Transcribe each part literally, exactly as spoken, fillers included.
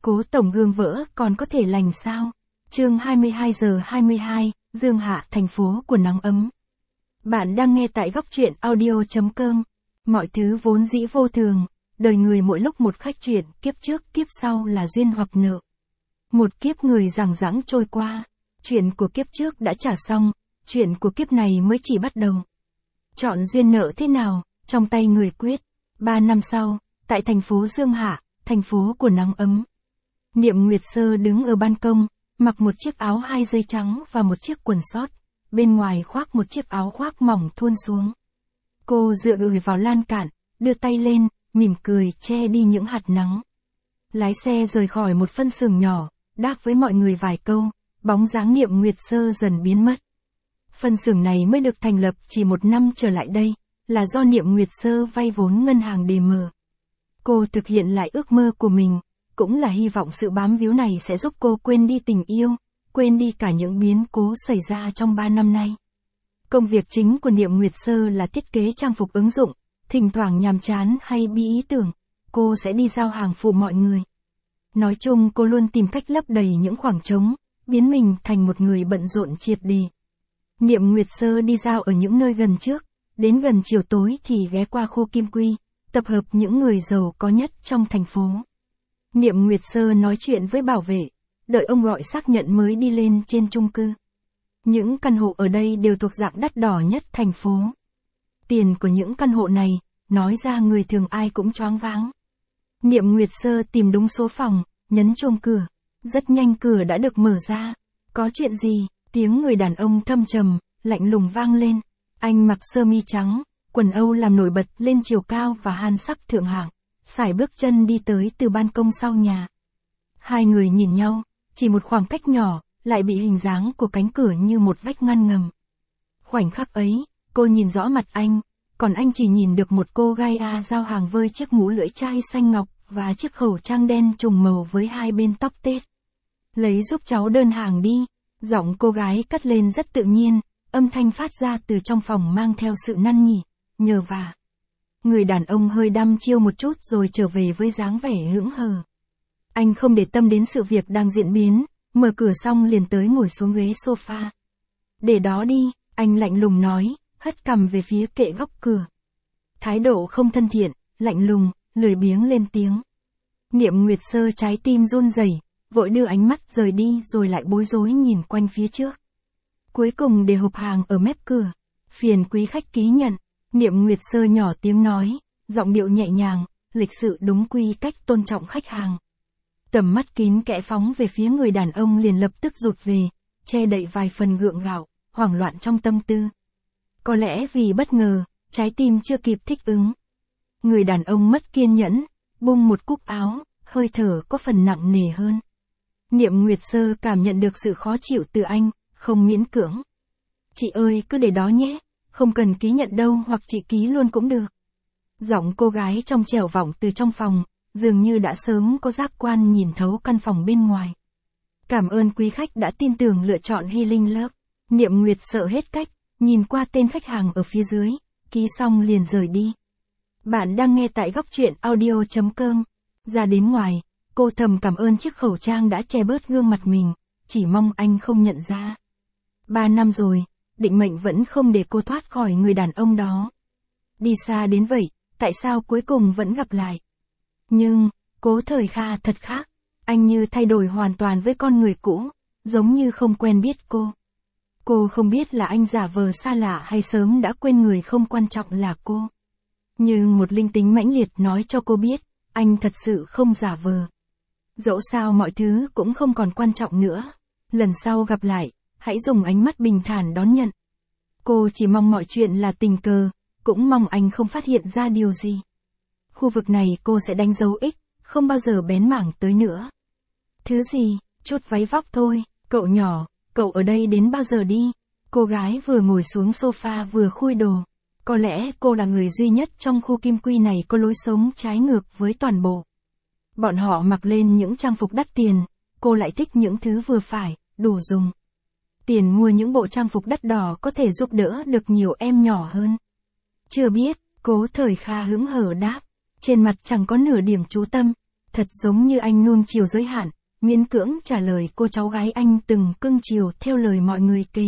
Cố tổng gương vỡ còn có thể lành sao? Chương hai mươi hai giờ hai mươi hai, Dương Hạ, thành phố của nắng ấm. Bạn đang nghe tại góc truyện audio chấm com. Mọi thứ vốn dĩ vô thường, đời người mỗi lúc một khách chuyển, kiếp trước kiếp sau là duyên hoặc nợ. Một kiếp người giằng giẵng trôi qua, chuyện của kiếp trước đã trả xong, chuyện của kiếp này mới chỉ bắt đầu. Chọn duyên nợ thế nào, trong tay người quyết. Ba năm sau, tại thành phố Dương Hạ, thành phố của nắng ấm. Niệm Nguyệt Sơ đứng ở ban công, mặc một chiếc áo hai dây trắng và một chiếc quần sót, bên ngoài khoác một chiếc áo khoác mỏng thuôn xuống. Cô dựa người vào lan can, đưa tay lên, mỉm cười che đi những hạt nắng. Lái xe rời khỏi một phân xưởng nhỏ, đáp với mọi người vài câu, bóng dáng Niệm Nguyệt Sơ dần biến mất. Phân xưởng này mới được thành lập chỉ một năm trở lại đây, là do Niệm Nguyệt Sơ vay vốn ngân hàng để mở. Cô thực hiện lại ước mơ của mình, cũng là hy vọng sự bám víu này sẽ giúp cô quên đi tình yêu, quên đi cả những biến cố xảy ra trong ba năm nay. Công việc chính của Niệm Nguyệt Sơ là thiết kế trang phục ứng dụng, thỉnh thoảng nhàm chán hay bí ý tưởng, cô sẽ đi giao hàng phụ mọi người. Nói chung cô luôn tìm cách lấp đầy những khoảng trống, biến mình thành một người bận rộn triệt để. Niệm Nguyệt Sơ đi giao ở những nơi gần trước, đến gần chiều tối thì ghé qua khu Kim Quy, tập hợp những người giàu có nhất trong thành phố. Niệm Nguyệt Sơ nói chuyện với bảo vệ, đợi ông gọi xác nhận mới đi lên trên chung cư. Những căn hộ ở đây đều thuộc dạng đắt đỏ nhất thành phố. Tiền của những căn hộ này, nói ra người thường ai cũng choáng váng. Niệm Nguyệt Sơ tìm đúng số phòng, nhấn chuông cửa. Rất nhanh cửa đã được mở ra. Có chuyện gì? Tiếng người đàn ông thâm trầm, lạnh lùng vang lên. Anh mặc sơ mi trắng, quần âu làm nổi bật lên chiều cao và han sắc thượng hạng, sải bước chân đi tới từ ban công sau nhà. Hai người nhìn nhau, chỉ một khoảng cách nhỏ, lại bị hình dáng của cánh cửa như một vách ngăn ngầm. Khoảnh khắc ấy, cô nhìn rõ mặt anh, còn anh chỉ nhìn được một cô gái A giao hàng với chiếc mũ lưỡi chai xanh ngọc và chiếc khẩu trang đen trùng màu với hai bên tóc tết. Lấy giúp cháu đơn hàng đi, giọng cô gái cất lên rất tự nhiên, âm thanh phát ra từ trong phòng mang theo sự năn nỉ, nhờ vả. Người đàn ông hơi đăm chiêu một chút rồi trở về với dáng vẻ hững hờ. Anh không để tâm đến sự việc đang diễn biến, mở cửa xong liền tới ngồi xuống ghế sofa. Để đó đi, anh lạnh lùng nói, hất cằm về phía kệ góc cửa. Thái độ không thân thiện, lạnh lùng, lười biếng lên tiếng. Niệm Nguyệt Sơ trái tim run rẩy, vội đưa ánh mắt rời đi rồi lại bối rối nhìn quanh phía trước. Cuối cùng để hộp hàng ở mép cửa. Phiền quý khách ký nhận. Niệm Nguyệt Sơ nhỏ tiếng nói, giọng điệu nhẹ nhàng, lịch sự đúng quy cách tôn trọng khách hàng. Tầm mắt kín kẽ phóng về phía người đàn ông liền lập tức rụt về, che đậy vài phần gượng gạo, hoảng loạn trong tâm tư. Có lẽ vì bất ngờ, trái tim chưa kịp thích ứng. Người đàn ông mất kiên nhẫn, bung một cúc áo, hơi thở có phần nặng nề hơn. Niệm Nguyệt Sơ cảm nhận được sự khó chịu từ anh, không miễn cưỡng. Chị ơi cứ để đó nhé, không cần ký nhận đâu hoặc chị ký luôn cũng được. Giọng cô gái trong trẻo vọng từ trong phòng, dường như đã sớm có giác quan nhìn thấu căn phòng bên ngoài. Cảm ơn quý khách đã tin tưởng lựa chọn Healing Love. Niệm Nguyệt sợ hết cách, nhìn qua tên khách hàng ở phía dưới, ký xong liền rời đi. Bạn đang nghe tại góc truyện audio chấm com. Ra đến ngoài, cô thầm cảm ơn chiếc khẩu trang đã che bớt gương mặt mình, chỉ mong anh không nhận ra. Ba năm rồi, định mệnh vẫn không để cô thoát khỏi người đàn ông đó. Đi xa đến vậy, tại sao cuối cùng vẫn gặp lại? Nhưng, Cố Thời Kha thật khác, anh như thay đổi hoàn toàn với con người cũ, giống như không quen biết cô. Cô không biết là anh giả vờ xa lạ hay sớm đã quên người không quan trọng là cô. Nhưng một linh tính mãnh liệt nói cho cô biết, anh thật sự không giả vờ. Dẫu sao mọi thứ cũng không còn quan trọng nữa, lần sau gặp lại, hãy dùng ánh mắt bình thản đón nhận. Cô chỉ mong mọi chuyện là tình cờ, cũng mong anh không phát hiện ra điều gì. Khu vực này cô sẽ đánh dấu X, không bao giờ bén mảng tới nữa. Thứ gì, chút váy vóc thôi, cậu nhỏ, cậu ở đây đến bao giờ đi? Cô gái vừa ngồi xuống sofa vừa khui đồ. Có lẽ cô là người duy nhất trong khu Kim Quy này có lối sống trái ngược với toàn bộ. Bọn họ mặc lên những trang phục đắt tiền, cô lại thích những thứ vừa phải, đủ dùng. Tiền mua những bộ trang phục đắt đỏ có thể giúp đỡ được nhiều em nhỏ hơn. Chưa biết, Cố Thời Kha hững hờ đáp, trên mặt chẳng có nửa điểm chú tâm. Thật giống như anh nuông chiều giới hạn, miễn cưỡng trả lời cô cháu gái anh từng cưng chiều theo lời mọi người kể.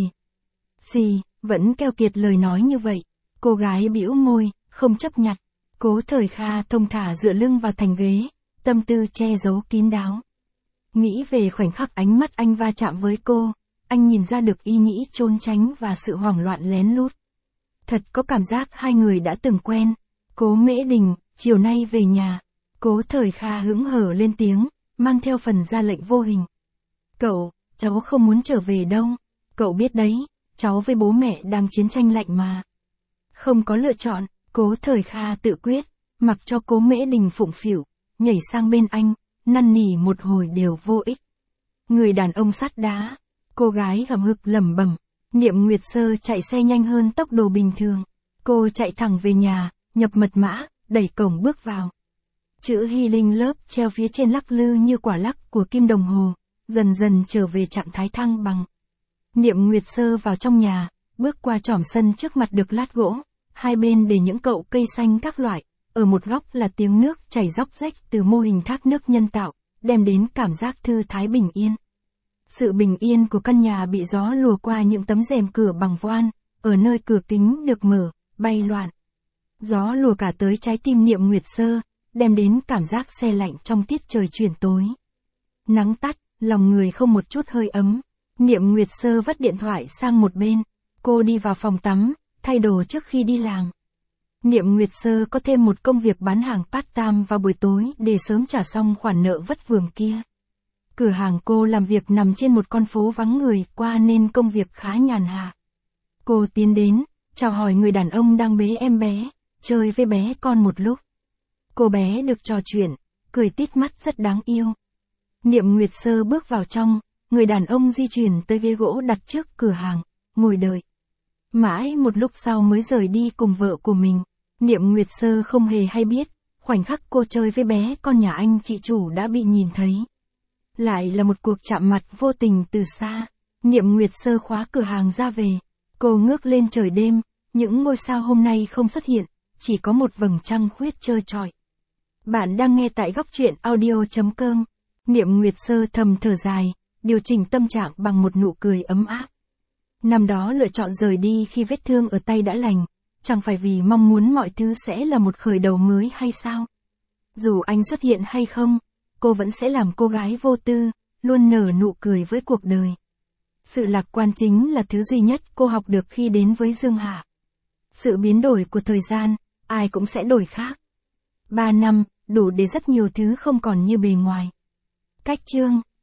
Xì, vẫn keo kiệt lời nói như vậy. Cô gái bĩu môi, không chấp nhặt. Cố Thời Kha thông thả dựa lưng vào thành ghế, tâm tư che giấu kín đáo. Nghĩ về khoảnh khắc ánh mắt anh va chạm với cô, anh nhìn ra được ý nghĩ trốn tránh và sự hoảng loạn lén lút. Thật có cảm giác hai người đã từng quen. Cố Mễ Đình, chiều nay về nhà. Cố Thời Kha hững hờ lên tiếng, mang theo phần ra lệnh vô hình. Cậu, cháu không muốn trở về đâu. Cậu biết đấy, cháu với bố mẹ đang chiến tranh lạnh mà. Không có lựa chọn, Cố Thời Kha tự quyết, mặc cho Cố Mễ Đình phụng phịu, nhảy sang bên anh, năn nỉ một hồi đều vô ích. Người đàn ông sắt đá, cô gái hậm hực lẩm bẩm. Niệm Nguyệt Sơ chạy xe nhanh hơn tốc độ bình thường. Cô chạy thẳng về nhà, nhập mật mã, đẩy cổng bước vào. Chữ Healing Love treo phía trên lắc lư như quả lắc của kim đồng hồ, dần dần trở về trạng thái thăng bằng. Niệm Nguyệt Sơ vào trong nhà, bước qua trỏm sân trước mặt được lát gỗ, hai bên để những cậu cây xanh các loại, ở một góc là tiếng nước chảy róc rách từ mô hình thác nước nhân tạo, đem đến cảm giác thư thái bình yên. Sự bình yên của căn nhà bị gió lùa qua những tấm rèm cửa bằng voan, ở nơi cửa kính được mở, bay loạn. Gió lùa cả tới trái tim Niệm Nguyệt Sơ, đem đến cảm giác se lạnh trong tiết trời chuyển tối. Nắng tắt, lòng người không một chút hơi ấm. Niệm Nguyệt Sơ vất điện thoại sang một bên, cô đi vào phòng tắm, thay đồ trước khi đi làm. Niệm Nguyệt Sơ có thêm một công việc bán hàng part-time vào buổi tối để sớm trả xong khoản nợ vất vưởng kia. Cửa hàng cô làm việc nằm trên một con phố vắng người qua nên công việc khá nhàn hạ. Cô tiến đến, chào hỏi người đàn ông đang bế em bé, chơi với bé con một lúc. Cô bé được trò chuyện, cười tít mắt rất đáng yêu. Niệm Nguyệt Sơ bước vào trong, người đàn ông di chuyển tới ghế gỗ đặt trước cửa hàng, ngồi đợi. Mãi một lúc sau mới rời đi cùng vợ của mình. Niệm Nguyệt Sơ không hề hay biết, khoảnh khắc cô chơi với bé con nhà anh chị chủ đã bị nhìn thấy. Lại là một cuộc chạm mặt vô tình từ xa. Niệm Nguyệt Sơ khóa cửa hàng ra về. Cô ngước lên trời đêm, những ngôi sao hôm nay không xuất hiện, chỉ có một vầng trăng khuyết trơ trọi. Bạn đang nghe tại góc truyện audio chấm com. Niệm Nguyệt Sơ thầm thở dài, điều chỉnh tâm trạng bằng một nụ cười ấm áp. Năm đó lựa chọn rời đi khi vết thương ở tay đã lành, chẳng phải vì mong muốn mọi thứ sẽ là một khởi đầu mới hay sao? Dù anh xuất hiện hay không, cô vẫn sẽ làm cô gái vô tư, luôn nở nụ cười với cuộc đời. Sự lạc quan chính là thứ duy nhất cô học được khi đến với Dương Hạ. Sự biến đổi của thời gian, ai cũng sẽ đổi khác. Ba năm, đủ để rất nhiều thứ không còn như bề ngoài. Cách chương